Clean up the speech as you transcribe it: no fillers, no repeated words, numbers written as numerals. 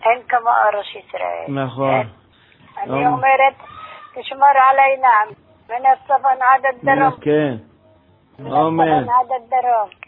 אין כמו אורש ישראל. נכון. אני אומרת, תשמור עלינה, מן הצפון עד הדרום. כן. מן הצפון עד הדרום.